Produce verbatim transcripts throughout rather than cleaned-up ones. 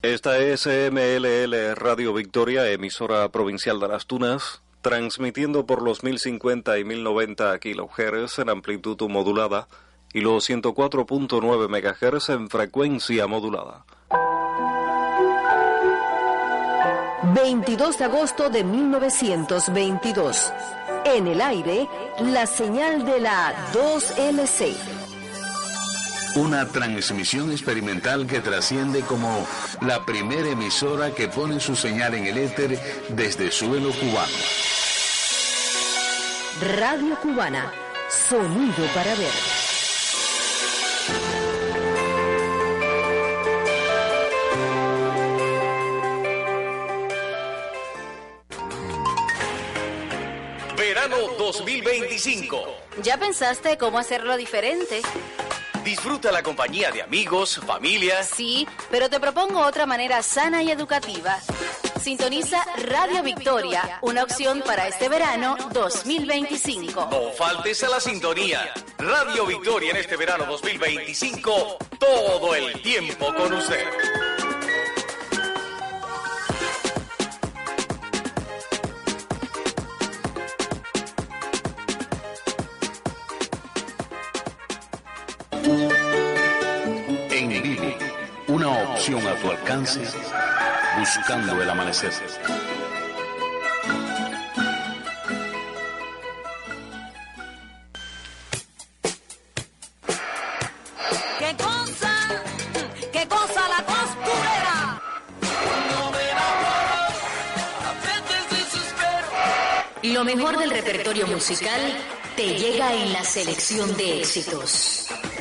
Esta es M L L Radio Victoria, emisora provincial de Las Tunas, transmitiendo por los mil cincuenta y mil noventa kilohertz en amplitud modulada y los ciento cuatro punto nueve megahertz en frecuencia modulada. veintidós de agosto de mil novecientos veintidós. En el aire, la señal de la dos L C. Una transmisión experimental que trasciende como la primera emisora que pone su señal en el éter desde suelo cubano. Radio Cubana, sonido para ver. Verano dos mil veinticinco. ¿Ya pensaste cómo hacerlo diferente? Disfruta la compañía de amigos, familia. Sí, pero te propongo otra manera sana y educativa. Sintoniza Radio Victoria, una opción para este verano dos mil veinticinco. No faltes a la sintonía. Radio Victoria en este verano dos mil veinticinco, todo el tiempo con usted. En vivo, una opción a tu alcance, buscando el amanecer. ¿Qué cosa? ¿Qué cosa la costurera? Lo mejor del repertorio musical te llega en la selección de éxitos.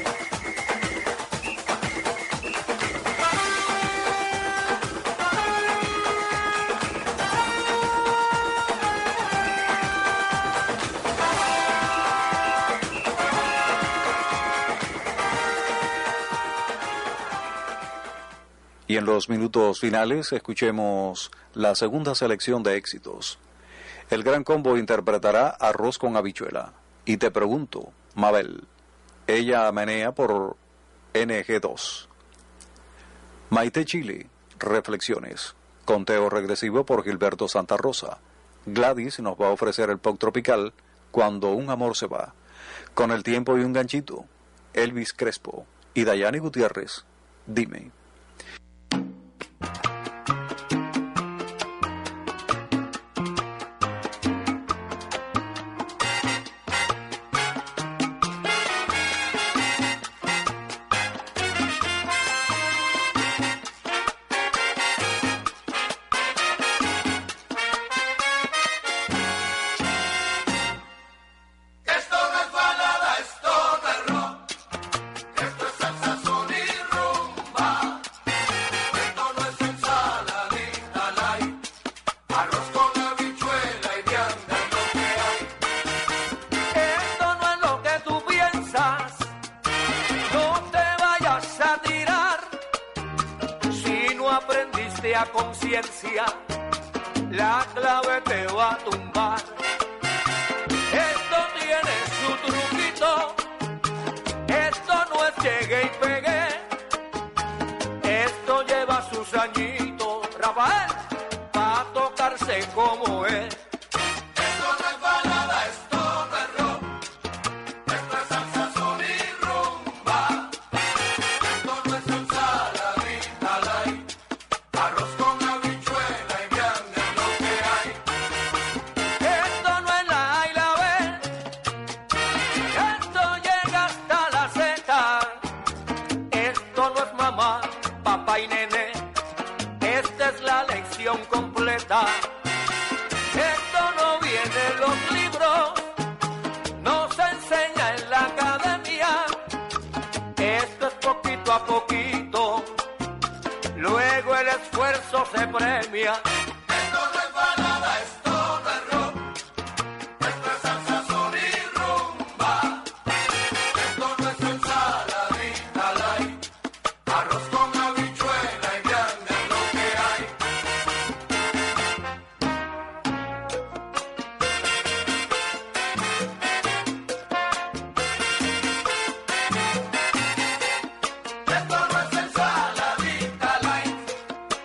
Y en los minutos finales escuchemos la segunda selección de éxitos. El Gran Combo interpretará Arroz con habichuela. Y te pregunto, Mabel. Ella menea por N G dos. Maite Chile, Reflexiones. Conteo regresivo por Gilberto Santa Rosa. Gladys nos va a ofrecer el pop tropical Cuando un amor se va. Con el tiempo y un ganchito, Elvis Crespo. Y Dayani Gutiérrez, Dime. A conciencia, la clave te va a tumbar. Esto tiene su truquito, esto no es llegue y pegue, esto lleva sus añitos, Rafael, pa' tocarse como es. Completa. Esto no viene en los libros, no se enseña en la academia. Esto es poquito a poquito, luego el esfuerzo se premia. Esto no es balada, esto no es rock, esto es salsa, son y rumba. Esto no es ensaladita light, arroz con habichuela y vianda es lo que hay. Esto no es ensaladita light,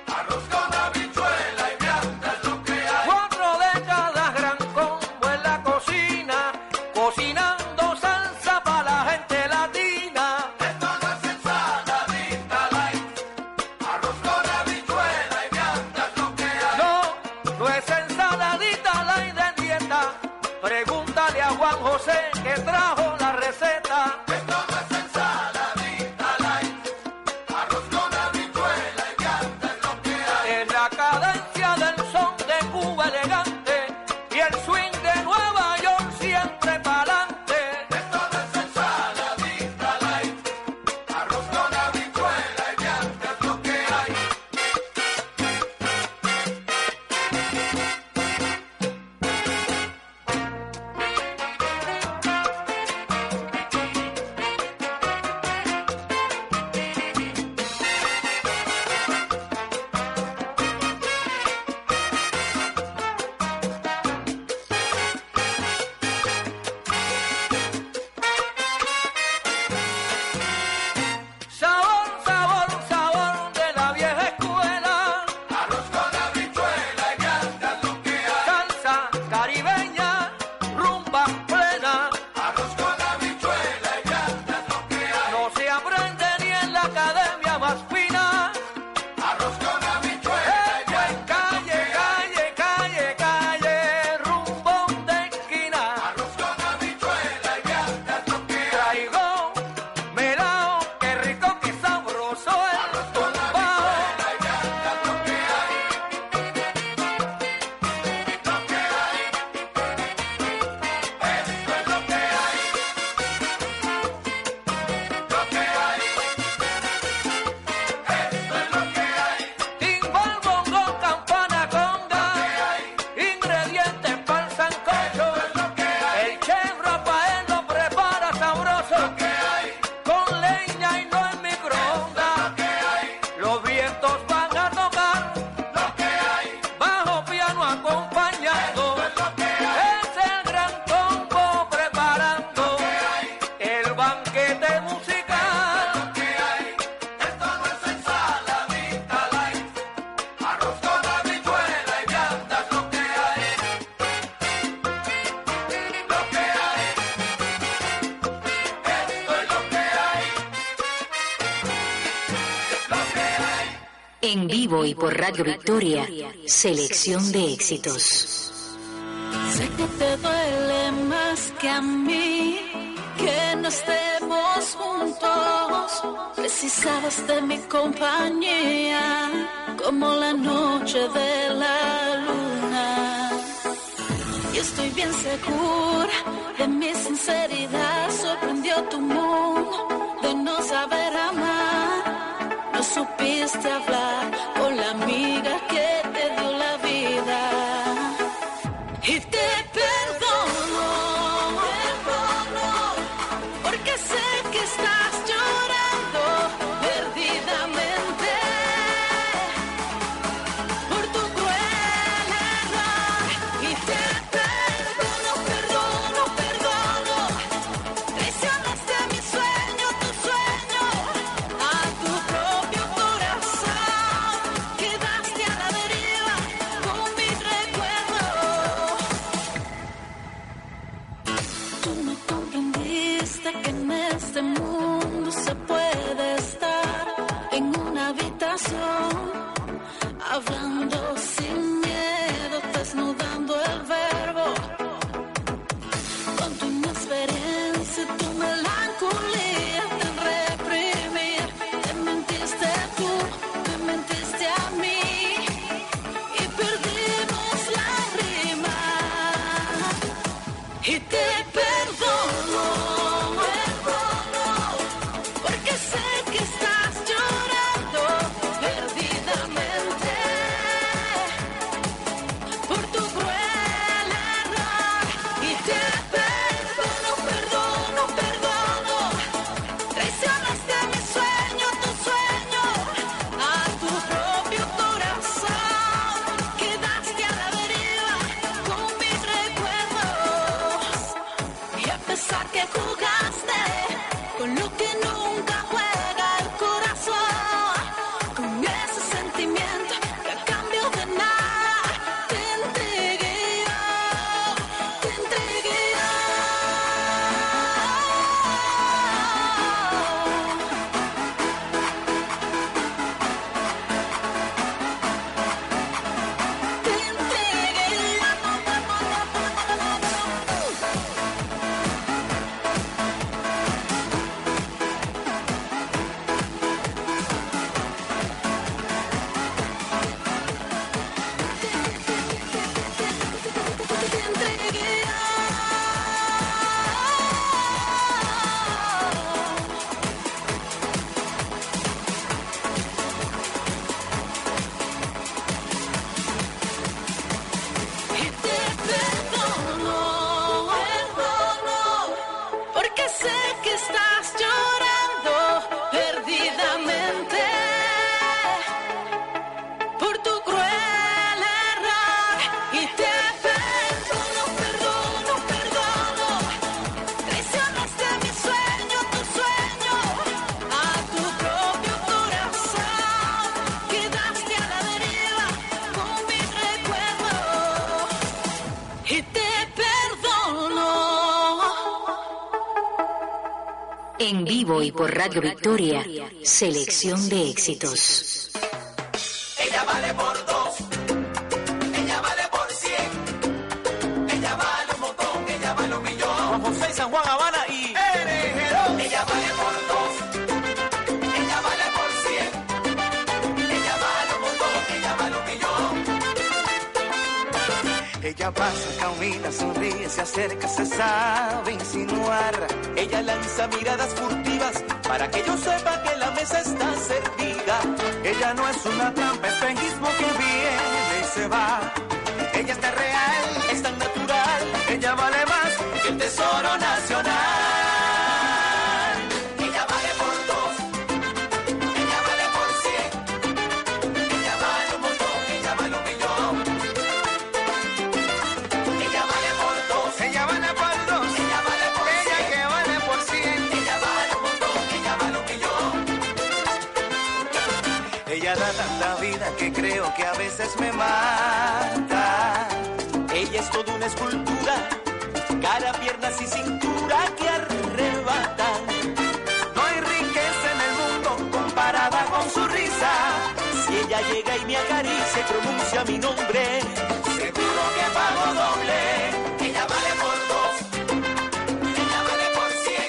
En vivo y por Radio Victoria, selección de éxitos. Sé que te duele más que a mí que no estemos juntos. Precisabas de mi compañía como la noche de la luna. Y estoy bien segura de mi sinceridad. Sorprendió tu mundo de no saber amar. No supiste hablar con la amiga que te dio la vida. Y te perdono, perdono, porque sé que estás llorando perdidamente por tu cruel error. Y te perdono, perdono, perdono, traicionaste mi sueño, tu sueño, a tu propio corazón, quedaste a la deriva con mis recuerdos. Tú no comprendiste que en este mundo se puede estar en una habitación, hablando sin miedo, desnudando el verbo, con tu inexperiencia y tu melancolía te reprimir. Te mentiste tú, me mentiste a mí y perdimos la rima. Y te perdono, perdono, porque sé que estás llorando perdidamente por tu cruel error. Y te perdono, perdono, perdono, traicionaste mi sueño, tu sueño, a tu propio corazón, quedaste a la deriva con mis recuerdos. Y a pesar que jugaste con lo que nunca juega el corazón, con ese sentimiento que a cambio de nada te entregué yo, te entregué yo. Te entregué yo. Te entregué yo. Y te perdono, perdono, porque sé que estás llorando perdidamente por tu cruel error. Y te perdono, perdono, perdono, traicionaste mi sueño, tu sueño, a tu propio corazón, quedaste a la deriva con mis recuerdos. Y te perdono. En vivo y por Radio Victoria, selección de éxitos. Ella vale por dos, ella vale por cien, ella vale un montón, ella vale un millón. Juan José, San Juan, Habana y Erejero. Ella vale por dos, ella vale por cien, ella vale un montón, ella vale un millón. Ella pasa, camina, sonríe, se acerca, se sabe insinuar. Ella lanza miradas furtivas para que yo sepa que la mesa está servida. Ella no es una trampa, espejismo que viene y se va. Ella está real, Es tan natural ella vale más. que el tesoro nacional. Ella vale por dos, ella vale por cien, ella vale un montón, ella vale un millón. Ella vale por dos, Ella vale por dos, ella vale por ella cien, que vale por cien. ella vale un montón, ella vale un millón. Ella da tanta vida que creo que a veces me mata. Ella es toda una escultura, cara, piernas y cintura que arrebatan. No hay riqueza en el mundo comparada con su risa. Si ella llega y me acaricia y pronuncia mi nombre. Seguro que pago doble, ella vale por dos, ella vale por cien.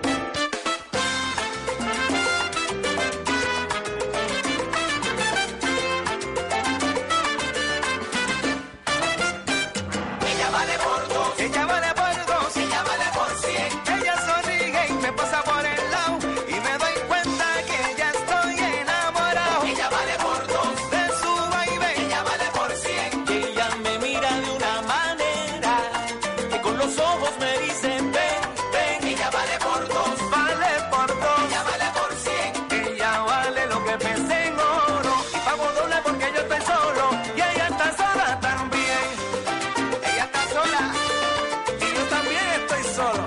Ella vale por dos, Ella vale por dos, ella vale por cien. ella sonríe y me pasa por el lado y me doy cuenta que ya estoy enamorado Ella vale por dos, de su baile. ella vale por cien. Que ella me mira de una manera que con los ojos me dicen ven, ven. Ella vale por dos, Vale por dos, ella vale por cien. ella vale lo que pensé en oro y pago doble porque yo estoy solo y ella está sola también. Ella está sola y yo también estoy solo.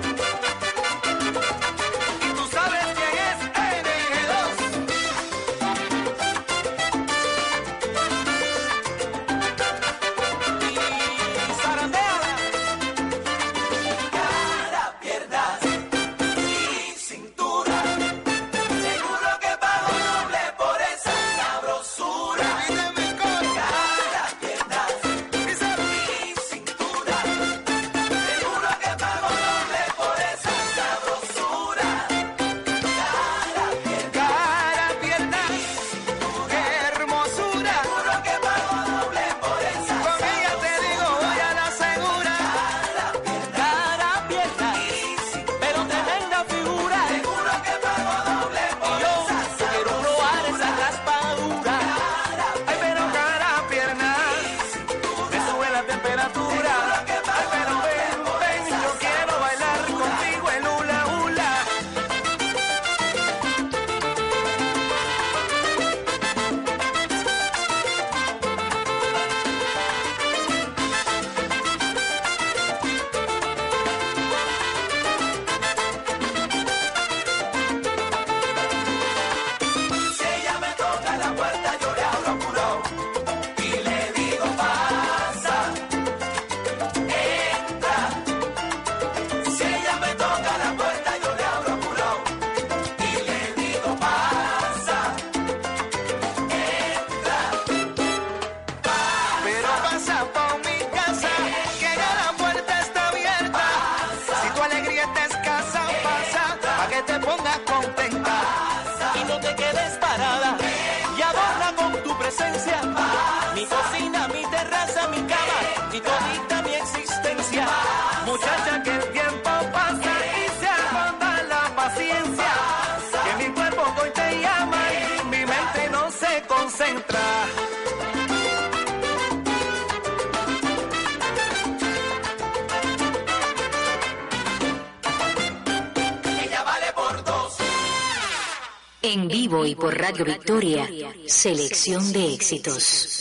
Y tú sabes quién es N G dos. Y zarandeala. Cara, piernas y cintura. Seguro que pago doble por esa sabrosura. Pídeme el coro. Cara, piernas Dice, y cintura. Seguro que pago doble por esa sabrosura. Cara, piernas cara, pierna, qué hermosura. seguro que pago doble por esa Con ella te digo, voy a la segura. Cara, pierna, pero tremenda figura. seguro que pago doble por Yo esa quiero probar esa raspadura. Ay, pero cara, pierna, me sube la temperatura. Ay, pero ven, ven, yo quiero bailar contigo el hula hula. Si ella me toca la puerta, yo le abro apurado y le digo pasa, entra. Si ella me toca la puerta, yo le abro apurado y le digo pasa, entra. Pero pasa por mi casa, que ya la puerta está abierta. Si tu alegría está escasa, pasa, pa' que te pongas contenta. Y no te quedes parada y adorna con tu presencia mi cocina, mi terraza, mi cama y todita mi existencia. Muchacha, que el tiempo pasa y se agota la paciencia. Que mi cuerpo hoy te llama y mi mente no se concentra. Ella vale por dos. En vivo y por Radio Victoria, selección de éxitos.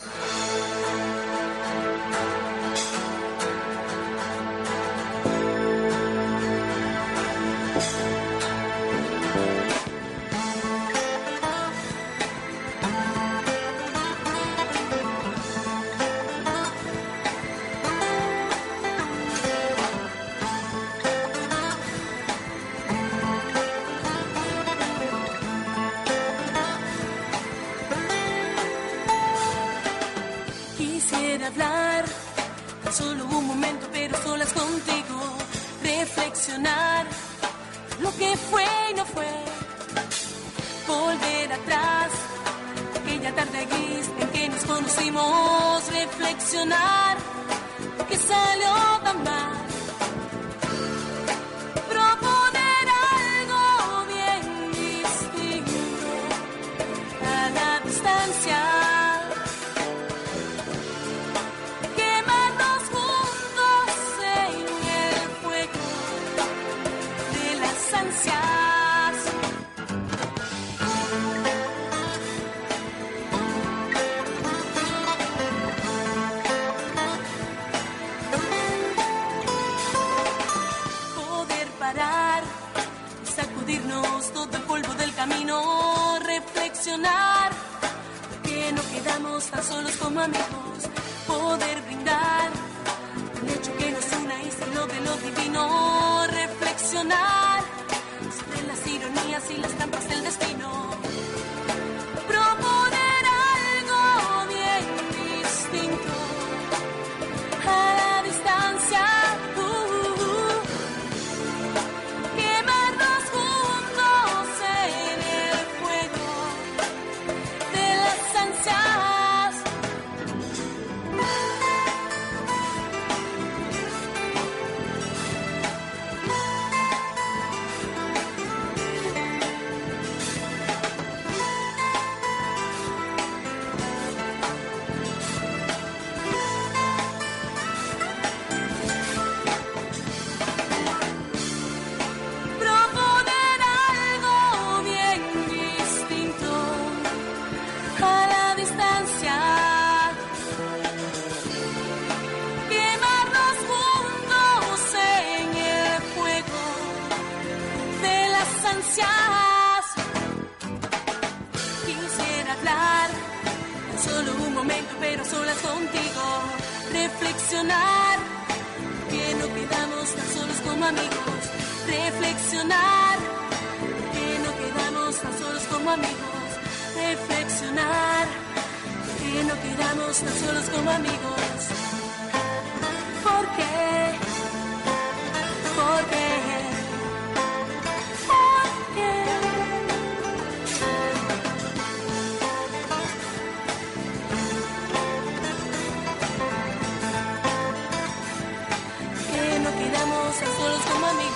Quisiera hablar tan solo un momento, pero solas contigo, reflexionar lo que fue y no fue, volver atrás, aquella tarde gris en que nos conocimos, reflexionar lo que salió tan mal, proponer algo bien distinto a la distancia. Quemarnos juntos en el fuego de las ansias. Poder parar y sacudirnos todo el polvo del camino, reflexionar que no quedamos tan solos como amigos, poder brindar el hecho que nos una y sin lo de lo divino, reflexionar sobre las ironías y las trampas del destino, proponer algo solo un momento, pero solas contigo. Reflexionar, que no quedamos tan solos como amigos. Reflexionar, que no quedamos tan solos como amigos. Reflexionar, que no quedamos tan solos como amigos. ¿Por qué? ¿Por qué? ¿Por qué? Que no quedamos tan solos como amigos.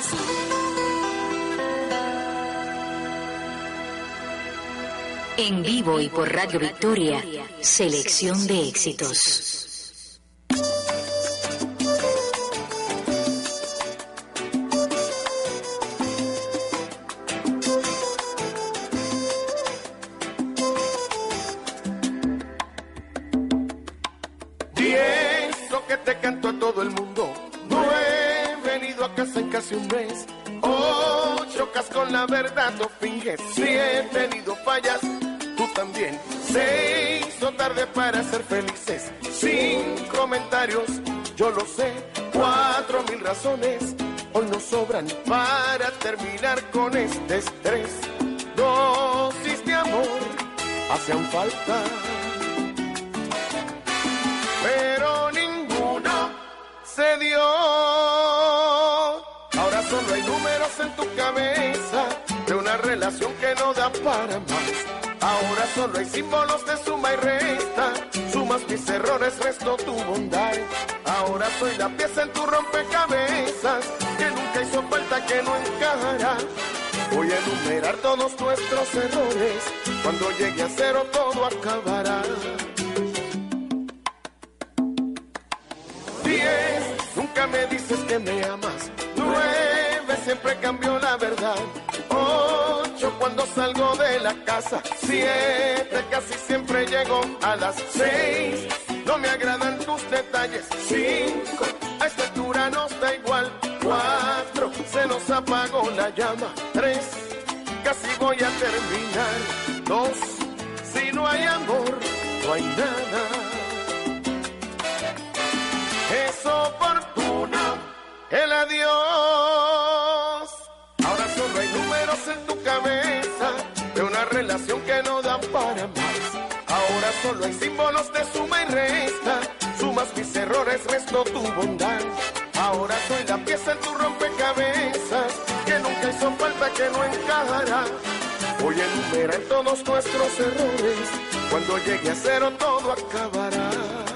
En vivo y por Radio Victoria, selección de éxitos. Pienso que te canto a todo el mundo. No he venido a casa en casi un mes. Oh, chocas con la verdad o finges. Si he tenido fallas, tú también. Se hizo tarde para ser felices. Sin comentarios, yo lo sé. Cuatro mil razones hoy nos sobran para terminar con este estrés. Dosis de amor hacían falta, pero ninguno se dio. Ahora solo hay números en tu cabeza de una relación que no da para más. Ahora solo hay símbolos de suma y resta. Sumas mis errores, resto tu bondad. Ahora soy la pieza en tu rompecabezas que nunca hizo falta, que no encajará. Voy a enumerar todos nuestros errores. Cuando llegue a cero todo acabará. Diez, nunca me dices que me amas. Nueve, siempre cambió la verdad. Ocho, cuando salgo de la casa. Siete, casi siempre llego a las seis. No me agradan tus detalles. Cinco, a esta altura nos da igual. Cuatro, se nos apagó la llama. Tres, casi voy a terminar. Dos, si no hay amor, no hay nada. Es oportuno el adiós. Ahora solo hay números en tu cabeza de una relación que no da para más. Ahora solo hay símbolos de suma y resta. Sumas mis errores, resto tu bondad. Ahora soy la pieza en tu rompecabezas que nunca hizo falta, que no encajará. Voy a enumerar todos nuestros errores. Cuando llegue a cero todo acabará.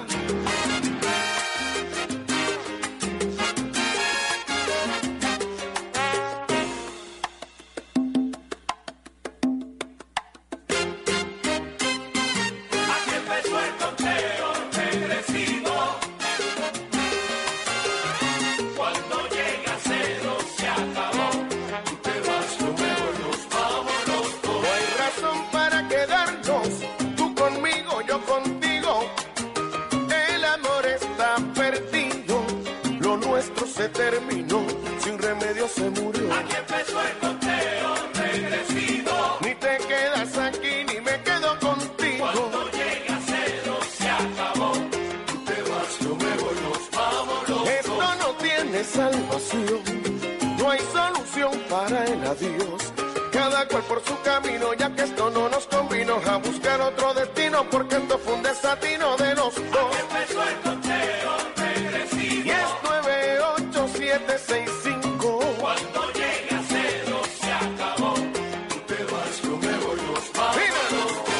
Se terminó, sin remedio se murió. Aquí empezó el conteo regresivo. Ni te quedas aquí, ni me quedo contigo. Cuando llega a cero se acabó. Tú te vas, yo me voy, nos vamos los Esto dos. no tiene salvación, no hay solución para el adiós. Cada cual por su camino, ya que esto no nos convino. A buscar otro destino, porque esto fue un desatino de los dos. Aquí empezó el conteo regresivo. Y es nueve, ocho, siete, seis, cinco. Cuando llegue a cero se acabó. Tú te vas, yo me voy, nos vamos los dos.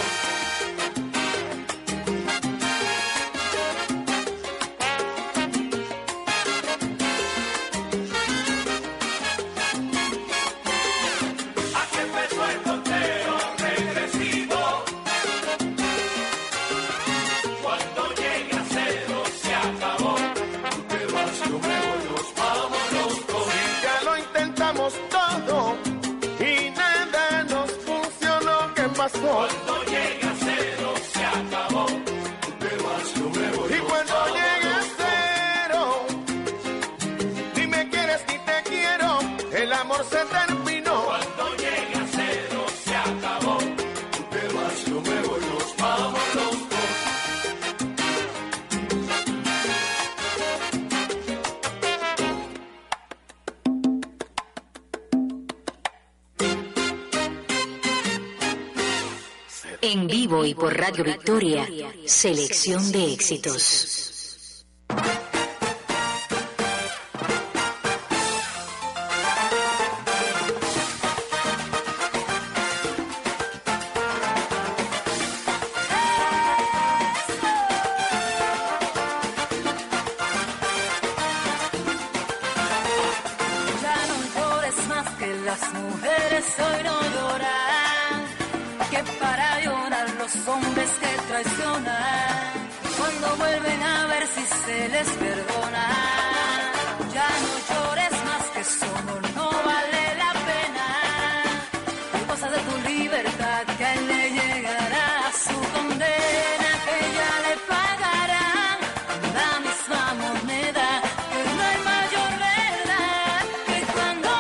Aquí empezó el conteo regresivo. Cuando llegue a cero se acabó. Tú te vas, yo me voy, nos vamos los dos. Y ya lo intentamos todo y nada nos funcionó. ¿Qué pasó? Cuando llegue a cero se acabó. Tú te vas, yo me voy, Y nos cuando vamos llegue a los dos. cero, ni me quieres ni te quiero, el amor se terminó. Cuando llegue a cero se acabó. Tú te vas, yo me voy, nos vamos los dos. En vivo y por Radio Victoria, selección de éxitos. Las mujeres hoy no lloran, que para llorar los hombres que traicionan, cuando vuelven a ver si se les perdona. Ya no llores más, que solo no vale la pena. Hay cosas de tu libertad que a él le llegará su condena, que ya le pagarán la misma moneda, que no hay mayor verdad que cuando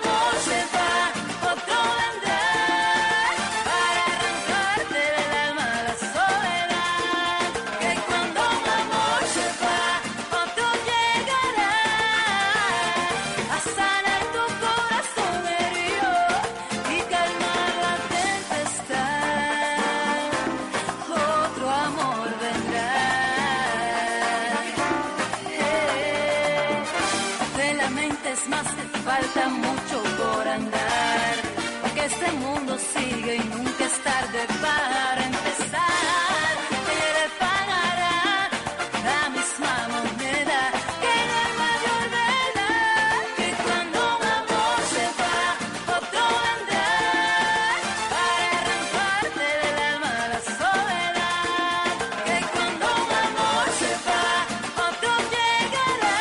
falta mucho por andar, porque este mundo sigue y nunca es tarde para empezar. Ella le pagará la misma moneda, que no hay mayor verdad que cuando un amor se va, otro vendrá para arrancarte del alma la soledad. Que cuando un amor se va, otro llegará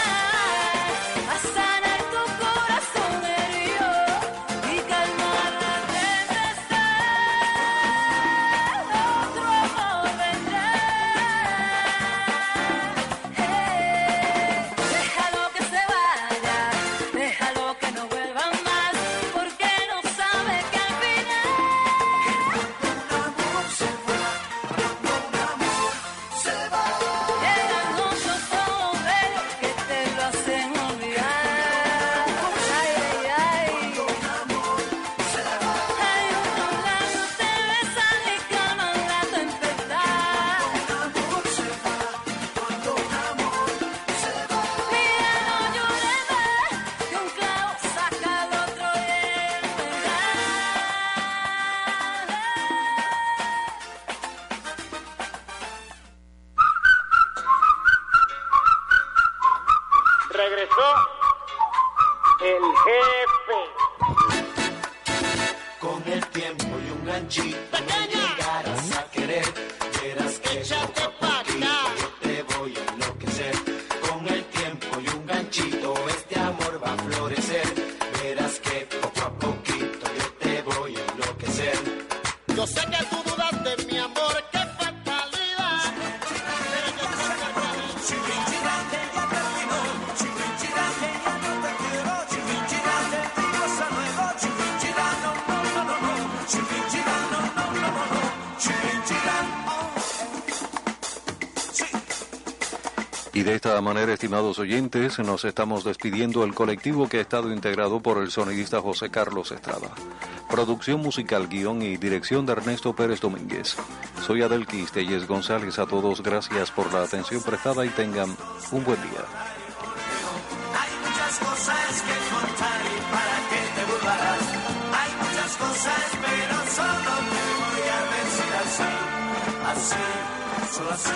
a sanar tu corazón herido y calmar la tempestad. Otro amor vendrá. Eh, déjalo que se vaya, déjalo que no vuelva más, porque no sabe que al final llegan muchos sombreros que te lo hacen olvidar. Ay, ay, ay. Hay unos labios te besan y calman la tempestad. Mira, no llores más, que un clavo saca al otro y él vendrá. Regresó el jefe. Con el tiempo y un ganchito me llegarás a querer. Verás que poco a poquito yo te voy a enloquecer. Con el tiempo y un ganchito este amor va a florecer. Verás que poco a poquito yo te voy a enloquecer. Yo sé que tú dudas de mi amor, qué fatalidad. Pero yo sé que Chirinchirante ya terminó, chirinchirante ya no te quiero, chirinchirante ti cosa nueva, chirinchirante no, no, no, no, no, chirinchirante no, no, no, no, no, chirinchirante, oh. Sí. Y de esta manera, estimados oyentes, nos estamos despidiendo el colectivo que ha estado integrado por el sonidista José Carlos Estrada. Producción musical, guión y dirección de Ernesto Pérez Domínguez. Soy Adelquis Telles González. A todos, gracias por la atención prestada y tengan un buen día. Hay muchas cosas que contar y para que te burlarás. Hay muchas cosas, pero solo te voy a decir así, así, solo así.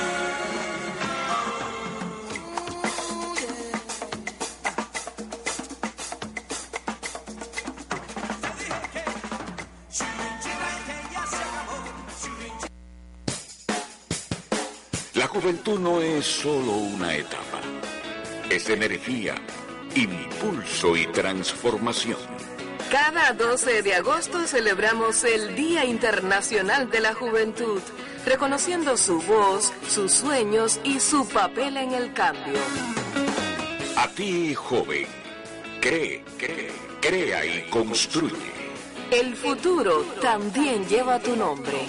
La juventud no es solo una etapa, es energía, impulso y transformación. Cada doce de agosto celebramos el Día Internacional de la Juventud, reconociendo su voz, sus sueños y su papel en el cambio. A ti, joven, cree, cree, crea y construye. El futuro también lleva tu nombre.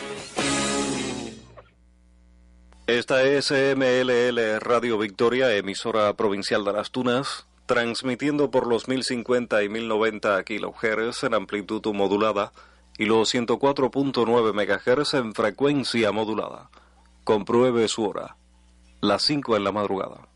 Esta es M L L Radio Victoria, emisora provincial de Las Tunas, transmitiendo por los mil cincuenta y mil noventa kilohertz en amplitud modulada y los ciento cuatro punto nueve megahertz en frecuencia modulada. Compruebe su hora, las cinco en la madrugada.